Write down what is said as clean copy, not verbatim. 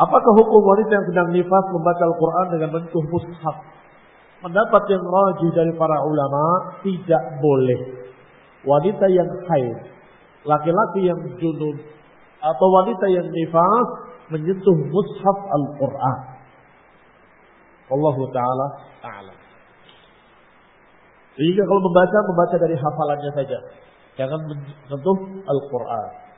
Apakah hukum wanita yang sedang nifas membaca Al-Quran dengan menyentuh mushaf? Pendapat yang rajih dari para ulama, tidak boleh. Wanita yang haid, laki-laki yang junub, atau wanita yang nifas menyentuh mushaf Al-Quran. Wallahu ta'ala a'lam. Sehingga kalau membaca dari hafalannya saja, jangan menyentuh Al-Quran.